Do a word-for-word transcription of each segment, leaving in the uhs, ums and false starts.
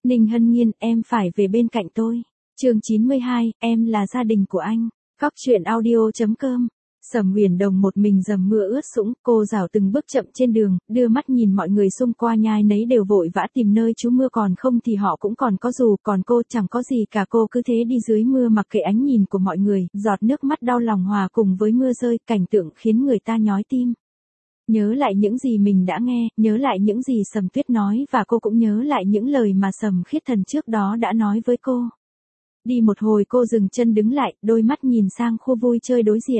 Ninh Hân Nhiên, em phải về bên cạnh tôi. Chương chín mươi hai, em là gia đình của anh. Cóc truyện audio chấm com. Sầm Huyền Đồng một mình dầm mưa ướt sũng, cô rảo từng bước chậm trên đường, đưa mắt nhìn mọi người xung quanh nhai nấy đều vội vã tìm nơi trú mưa, còn không thì họ cũng còn có dù, còn cô chẳng có gì cả. Cô cứ thế đi dưới mưa mặc kệ ánh nhìn của mọi người, giọt nước mắt đau lòng hòa cùng với mưa rơi, cảnh tượng khiến người ta nhói tim. Nhớ lại những gì mình đã nghe, nhớ lại những gì Sầm Tuyết nói, và cô cũng nhớ lại những lời mà Sầm Khiết Thần trước đó đã nói với cô. Đi một hồi cô dừng chân đứng lại, đôi mắt nhìn sang khu vui chơi đối diện.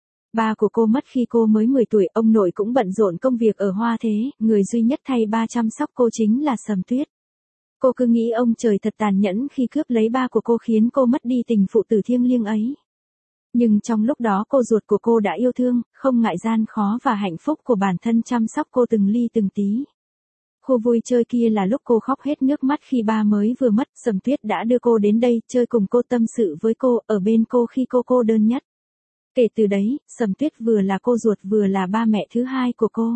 Ba của cô mất khi cô mới mười tuổi, ông nội cũng bận rộn công việc ở Hoa Thế, người duy nhất thay ba chăm sóc cô chính là Sầm Tuyết. Cô cứ nghĩ ông trời thật tàn nhẫn khi cướp lấy ba của cô, khiến cô mất đi tình phụ tử thiêng liêng ấy. Nhưng trong lúc đó cô ruột của cô đã yêu thương, không ngại gian khó và hạnh phúc của bản thân chăm sóc cô từng ly từng tí. Khu vui chơi kia là lúc cô khóc hết nước mắt khi ba mới vừa mất. Sầm Tuyết đã đưa cô đến đây, chơi cùng cô, tâm sự với cô, ở bên cô khi cô cô đơn nhất. Kể từ đấy, Sầm Tuyết vừa là cô ruột vừa là ba mẹ thứ hai của cô.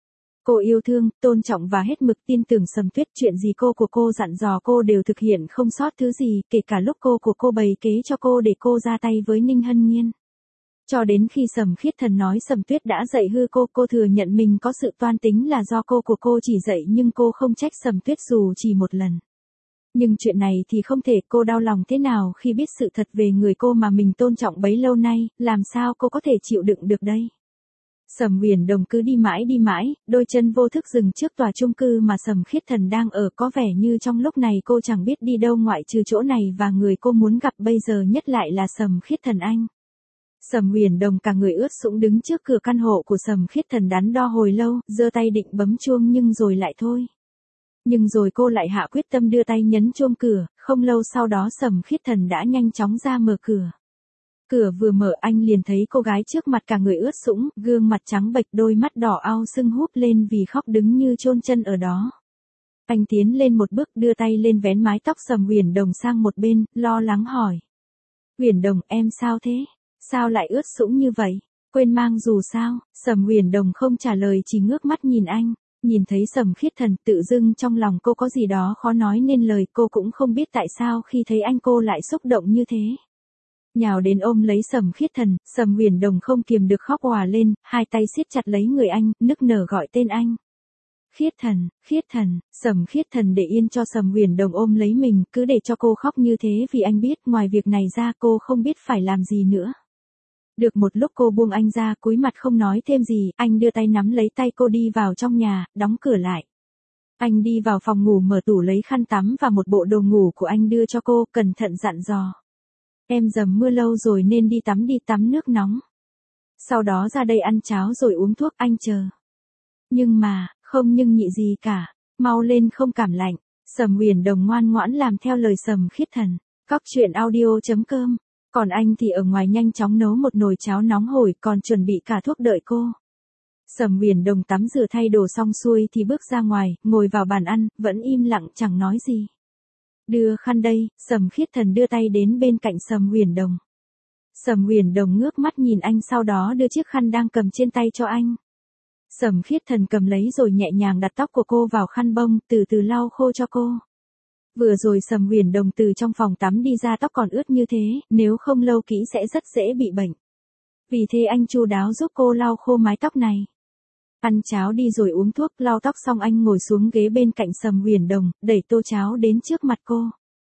Cô yêu thương, tôn trọng và hết mực tin tưởng Sầm Tuyết, chuyện gì cô của cô dặn dò cô đều thực hiện không sót thứ gì, kể cả lúc cô của cô bày kế cho cô để cô ra tay với Ninh Hân Nhiên. Cho đến khi Sầm Khiết Thần nói Sầm Tuyết đã dạy hư cô, cô thừa nhận mình có sự toan tính là do cô của cô chỉ dạy, nhưng cô không trách Sầm Tuyết dù chỉ một lần. Nhưng chuyện này thì không thể, cô đau lòng thế nào khi biết sự thật về người cô mà mình tôn trọng bấy lâu nay, làm sao cô có thể chịu đựng được đây. Sầm Huyền Đồng cứ đi mãi đi mãi, đôi chân vô thức dừng trước tòa chung cư mà Sầm Khiết Thần đang ở, có vẻ như trong lúc này cô chẳng biết đi đâu ngoại trừ chỗ này, và người cô muốn gặp bây giờ nhất lại là Sầm Khiết Thần anh. Sầm Huyền Đồng cả người ướt sũng đứng trước cửa căn hộ của Sầm Khiết Thần đắn đo hồi lâu, giơ tay định bấm chuông nhưng rồi lại thôi. Nhưng rồi cô lại hạ quyết tâm đưa tay nhấn chuông cửa, không lâu sau đó Sầm Khiết Thần đã nhanh chóng ra mở cửa. Cửa vừa mở anh liền thấy cô gái trước mặt cả người ướt sũng, gương mặt trắng bệch, đôi mắt đỏ ao sưng húp lên vì khóc, đứng như chôn chân ở đó. Anh tiến lên một bước, đưa tay lên vén mái tóc Sầm Huyền Đồng sang một bên, lo lắng hỏi. Huyền Đồng, em sao thế? Sao lại ướt sũng như vậy? Quên mang dù sao? Sầm Huyền Đồng không trả lời, chỉ ngước mắt nhìn anh. Nhìn thấy Sầm Khiết Thần, tự dưng trong lòng cô có gì đó khó nói nên lời, cô cũng không biết tại sao khi thấy anh cô lại xúc động như thế. Nhào đến ôm lấy Sầm Khiết Thần, Sầm Huyền Đồng không kiềm được khóc òa lên, hai tay siết chặt lấy người anh, nức nở gọi tên anh. Khiết Thần, Khiết Thần. Sầm Khiết Thần để yên cho Sầm Huyền Đồng ôm lấy mình, cứ để cho cô khóc như thế vì anh biết ngoài việc này ra cô không biết phải làm gì nữa. Được một lúc cô buông anh ra, cúi mặt không nói thêm gì, anh đưa tay nắm lấy tay cô đi vào trong nhà, đóng cửa lại. Anh đi vào phòng ngủ mở tủ lấy khăn tắm và một bộ đồ ngủ của anh đưa cho cô, cẩn thận dặn dò. Em dầm mưa lâu rồi nên đi tắm đi, tắm nước nóng. Sau đó ra đây ăn cháo rồi uống thuốc, anh chờ. Nhưng mà, không nhưng nhị gì cả, mau lên không cảm lạnh. Sầm Huyền Đồng ngoan ngoãn làm theo lời Sầm Khiết Thần. Cóc truyện audio chấm com. Còn anh thì ở ngoài nhanh chóng nấu một nồi cháo nóng hổi, còn chuẩn bị cả thuốc đợi cô. Sầm Huyền Đồng tắm rửa thay đồ xong xuôi thì bước ra ngoài, ngồi vào bàn ăn, vẫn im lặng chẳng nói gì. Đưa khăn đây. Sầm Khiết Thần đưa tay đến bên cạnh Sầm Huyền Đồng. Sầm Huyền Đồng ngước mắt nhìn anh, sau đó đưa chiếc khăn đang cầm trên tay cho anh. Sầm Khiết Thần cầm lấy rồi nhẹ nhàng đặt tóc của cô vào khăn bông, từ từ lau khô cho cô. Vừa rồi Sầm Huyền Đồng từ trong phòng tắm đi ra, tóc còn ướt như thế, nếu không lau kỹ sẽ rất dễ bị bệnh. Vì thế anh chu đáo giúp cô lau khô mái tóc này. Ăn cháo đi rồi uống thuốc, lau tóc xong anh ngồi xuống ghế bên cạnh Sầm Huyền Đồng, đẩy tô cháo đến trước mặt cô.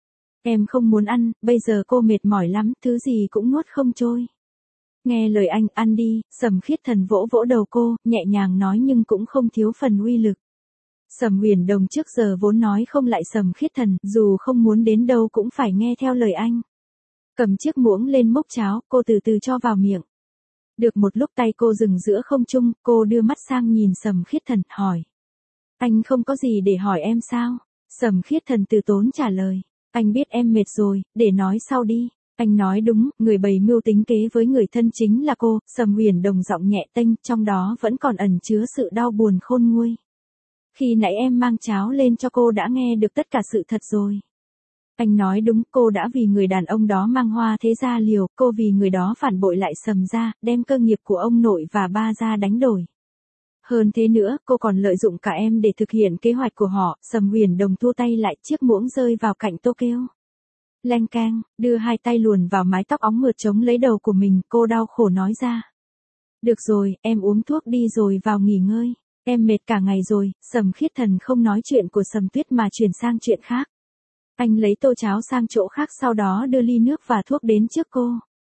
Em không muốn ăn, bây giờ cô mệt mỏi lắm, thứ gì cũng nuốt không trôi. Nghe lời anh, ăn đi. Sầm Khiết Thần vỗ vỗ đầu cô, nhẹ nhàng nói nhưng cũng không thiếu phần uy lực. Sầm Huyền Đồng trước giờ vốn nói không lại Sầm Khiết Thần, dù không muốn đến đâu cũng phải nghe theo lời anh. Cầm chiếc muỗng lên múc cháo, cô từ từ cho vào miệng. Được một lúc tay cô dừng giữa không trung, cô đưa mắt sang nhìn Sầm Khiết Thần, hỏi. Anh không có gì để hỏi em sao? Sầm Khiết Thần từ tốn trả lời. Anh biết em mệt rồi, để nói sau đi. Anh nói đúng, người bày mưu tính kế với người thân chính là cô. Sầm Huyền Đồng giọng nhẹ tênh, trong đó vẫn còn ẩn chứa sự đau buồn khôn nguôi. Khi nãy em mang cháo lên cho cô đã nghe được tất cả sự thật rồi. Anh nói đúng, cô đã vì người đàn ông đó mang Hoa Thế gia liều, cô vì người đó phản bội lại Sầm gia, đem cơ nghiệp của ông nội và ba gia đánh đổi. Hơn thế nữa, cô còn lợi dụng cả em để thực hiện kế hoạch của họ. Sầm Huyền Đồng thua tay lại, chiếc muỗng rơi vào cạnh Tô Kêu. Leng keng, đưa hai tay luồn vào mái tóc óng mượt chống lấy đầu của mình, cô đau khổ nói ra. Được rồi, em uống thuốc đi rồi vào nghỉ ngơi. Em mệt cả ngày rồi. Sầm Khiết Thần không nói chuyện của Sầm Tuyết mà chuyển sang chuyện khác. Anh lấy tô cháo sang chỗ khác, sau đó đưa ly nước và thuốc đến trước cô.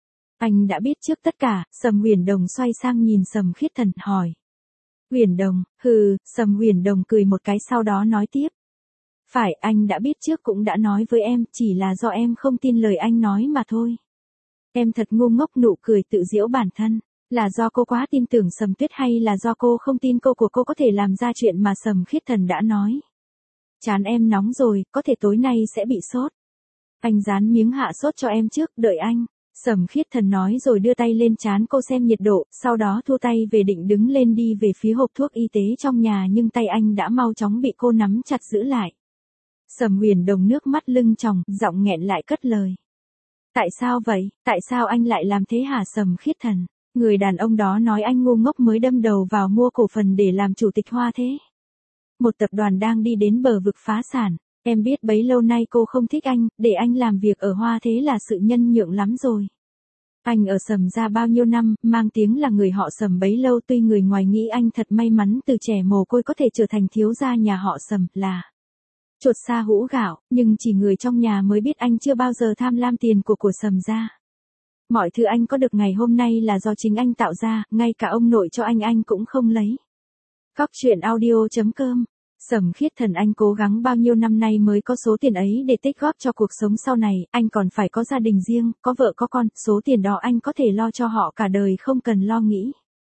Anh đã biết trước tất cả. Sầm Huyền Đồng xoay sang nhìn Sầm Khiết Thần, hỏi. Huyền Đồng, hừ. Sầm Huyền Đồng cười một cái, sau đó nói tiếp. Phải, anh đã biết trước cũng đã nói với em, chỉ là do em không tin lời anh nói mà thôi. Em thật ngu ngốc. Nụ cười tự giễu bản thân. Là do cô quá tin tưởng Sầm Tuyết hay là do cô không tin cô của cô có thể làm ra chuyện mà Sầm Khiết Thần đã nói? Chán em nóng rồi, có thể tối nay sẽ bị sốt. Anh dán miếng hạ sốt cho em trước, đợi anh. Sầm Khiết Thần nói rồi đưa tay lên trán cô xem nhiệt độ, sau đó thu tay về định đứng lên đi về phía hộp thuốc y tế trong nhà, nhưng tay anh đã mau chóng bị cô nắm chặt giữ lại. Sầm Huyền Đồng nước mắt lưng tròng, giọng nghẹn lại cất lời. Tại sao vậy, tại sao anh lại làm thế hả Sầm Khiết Thần? Người đàn ông đó nói anh ngu ngốc mới đâm đầu vào mua cổ phần để làm chủ tịch Hoa Thế. Một tập đoàn đang đi đến bờ vực phá sản. Em biết bấy lâu nay cô không thích anh, để anh làm việc ở Hoa Thế là sự nhân nhượng lắm rồi. Anh ở Sầm gia bao nhiêu năm, mang tiếng là người họ Sầm bấy lâu, tuy người ngoài nghĩ anh thật may mắn từ trẻ mồ côi có thể trở thành thiếu gia nhà họ Sầm, là chuột sa hũ gạo, nhưng chỉ người trong nhà mới biết anh chưa bao giờ tham lam tiền của của Sầm gia. Mọi thứ anh có được ngày hôm nay là do chính anh tạo ra, ngay cả ông nội cho anh anh cũng không lấy. Góc truyện audio chấm com. Sầm Khiết Thần, anh cố gắng bao nhiêu năm nay mới có số tiền ấy để tích góp cho cuộc sống sau này, anh còn phải có gia đình riêng, có vợ có con, số tiền đó anh có thể lo cho họ cả đời không cần lo nghĩ.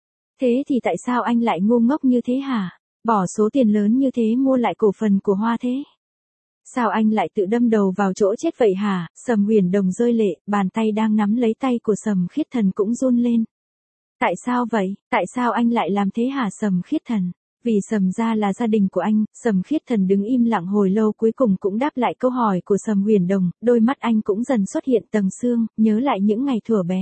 Thế thì tại sao anh lại ngu ngốc như thế hả? Bỏ số tiền lớn như thế mua lại cổ phần của Hoa Thế. Sao anh lại tự đâm đầu vào chỗ chết vậy hả? Sầm Huyền Đồng rơi lệ, bàn tay đang nắm lấy tay của Sầm Khiết Thần cũng run lên. Tại sao vậy? Tại sao anh lại làm thế hả Sầm Khiết Thần? Vì Sầm gia là gia đình của anh. Sầm Khiết Thần đứng im lặng hồi lâu, cuối cùng cũng đáp lại câu hỏi của Sầm Huyền Đồng, đôi mắt anh cũng dần xuất hiện tầng sương, nhớ lại những ngày thuở bé.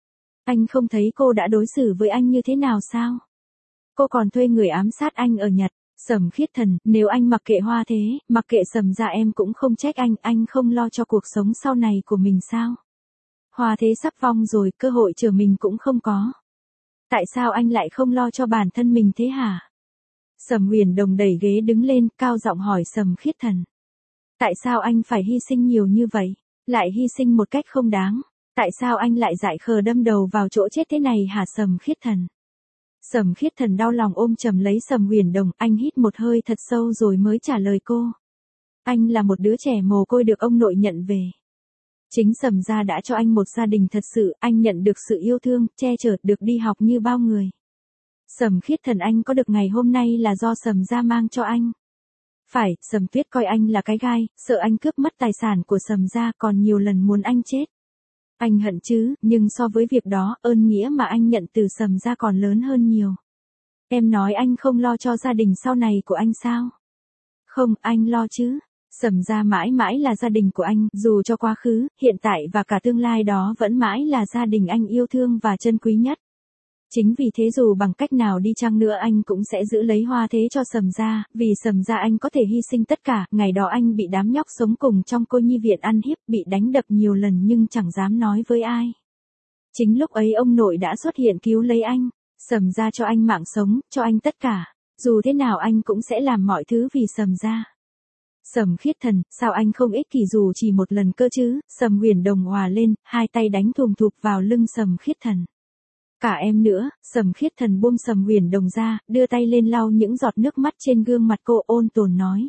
Anh không thấy cô đã đối xử với anh như thế nào sao? Cô còn thuê người ám sát anh ở Nhật. Sầm Khiết Thần, nếu anh mặc kệ Hoa Thế, mặc kệ Sầm gia em cũng không trách anh, anh không lo cho cuộc sống sau này của mình sao? Hoa Thế sắp vong rồi, cơ hội chờ mình cũng không có. Tại sao anh lại không lo cho bản thân mình thế hả? Sầm Huyền Đồng đẩy ghế đứng lên, cao giọng hỏi Sầm Khiết Thần. Tại sao anh phải hy sinh nhiều như vậy? Lại hy sinh một cách không đáng. Tại sao anh lại dại khờ đâm đầu vào chỗ chết thế này hả Sầm Khiết Thần? Sầm Khiết Thần đau lòng ôm chầm lấy Sầm Huyền Đồng, anh hít một hơi thật sâu rồi mới trả lời cô. Anh là một đứa trẻ mồ côi được ông nội nhận về. Chính Sầm gia đã cho anh một gia đình thật sự, anh nhận được sự yêu thương, che chở, được đi học như bao người. Sầm Khiết Thần, anh có được ngày hôm nay là do Sầm gia mang cho anh. Phải, Sầm Tuyết coi anh là cái gai, sợ anh cướp mất tài sản của Sầm gia, còn nhiều lần muốn anh chết. Anh hận chứ, nhưng so với việc đó, ơn nghĩa mà anh nhận từ Sầm gia còn lớn hơn nhiều. Em nói anh không lo cho gia đình sau này của anh sao? Không, anh lo chứ. Sầm gia mãi mãi là gia đình của anh, dù cho quá khứ, hiện tại và cả tương lai đó vẫn mãi là gia đình anh yêu thương và trân quý nhất. Chính vì thế dù bằng cách nào đi chăng nữa anh cũng sẽ giữ lấy Hoa Thế cho Sầm gia, vì Sầm gia anh có thể hy sinh tất cả. Ngày đó anh bị đám nhóc sống cùng trong cô nhi viện ăn hiếp, bị đánh đập nhiều lần nhưng chẳng dám nói với ai. Chính lúc ấy ông nội đã xuất hiện cứu lấy anh. Sầm gia cho anh mạng sống, cho anh tất cả. Dù thế nào anh cũng sẽ làm mọi thứ vì Sầm gia. Sầm Khiết Thần, sao anh không ích kỷ dù chỉ một lần cơ chứ? Sầm Huyền Đồng hòa lên, hai tay đánh thùm thụp vào lưng Sầm Khiết Thần. Cả em nữa. Sầm Khiết Thần buông Sầm Huyền Đồng ra, đưa tay lên lau những giọt nước mắt trên gương mặt cô, ôn tồn nói.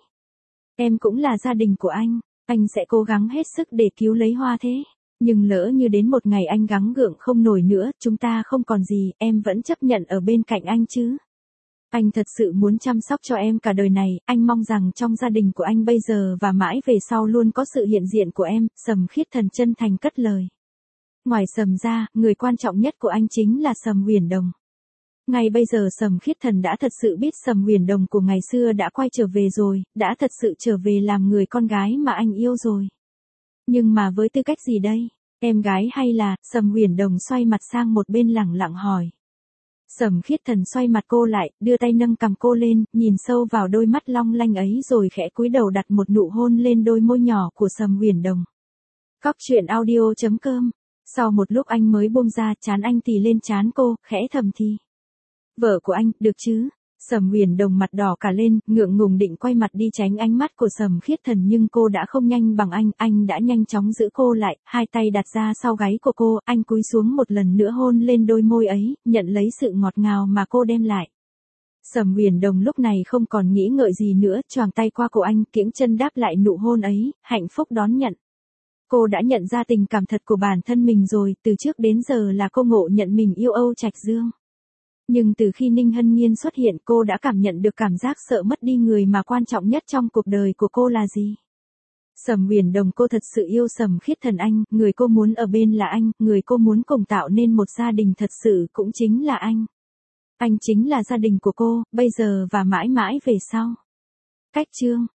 Em cũng là gia đình của anh, anh sẽ cố gắng hết sức để cứu lấy Hoa Thế. Nhưng lỡ như đến một ngày anh gắng gượng không nổi nữa, chúng ta không còn gì, em vẫn chấp nhận ở bên cạnh anh chứ? Anh thật sự muốn chăm sóc cho em cả đời này, anh mong rằng trong gia đình của anh bây giờ và mãi về sau luôn có sự hiện diện của em. Sầm Khiết Thần chân thành cất lời. Ngoài Sầm ra, người quan trọng nhất của anh chính là Sầm Huyền Đồng. Ngay bây giờ Sầm Khiết Thần đã thật sự biết Sầm Huyền Đồng của ngày xưa đã quay trở về rồi, đã thật sự trở về làm người con gái mà anh yêu rồi. Nhưng mà với tư cách gì đây? Em gái hay là? Sầm Huyền Đồng xoay mặt sang một bên lẳng lặng hỏi. Sầm Khiết Thần xoay mặt cô lại, đưa tay nâng cằm cô lên, nhìn sâu vào đôi mắt long lanh ấy rồi khẽ cúi đầu đặt một nụ hôn lên đôi môi nhỏ của Sầm Huyền Đồng. Cóc truyện audio chấm com. Sau một lúc anh mới buông ra, trán anh tì lên trán cô, khẽ thầm thì. Vợ của anh, được chứ? Sầm Huyền Đồng mặt đỏ cả lên, ngượng ngùng định quay mặt đi tránh ánh mắt của Sầm Khiết Thần nhưng cô đã không nhanh bằng anh, anh đã nhanh chóng giữ cô lại, hai tay đặt ra sau gáy của cô, anh cúi xuống một lần nữa hôn lên đôi môi ấy, nhận lấy sự ngọt ngào mà cô đem lại. Sầm Huyền Đồng lúc này không còn nghĩ ngợi gì nữa, choàng tay qua cổ anh, kiễng chân đáp lại nụ hôn ấy, hạnh phúc đón nhận. Cô đã nhận ra tình cảm thật của bản thân mình rồi, từ trước đến giờ là cô ngộ nhận mình yêu Âu Trạch Dương. Nhưng từ khi Ninh Hân Nhiên xuất hiện cô đã cảm nhận được cảm giác sợ mất đi người mà quan trọng nhất trong cuộc đời của cô là gì. Sầm Huyền Đồng, cô thật sự yêu Sầm Khiết Thần anh, người cô muốn ở bên là anh, người cô muốn cùng tạo nên một gia đình thật sự cũng chính là anh. Anh chính là gia đình của cô, bây giờ và mãi mãi về sau. Cách chương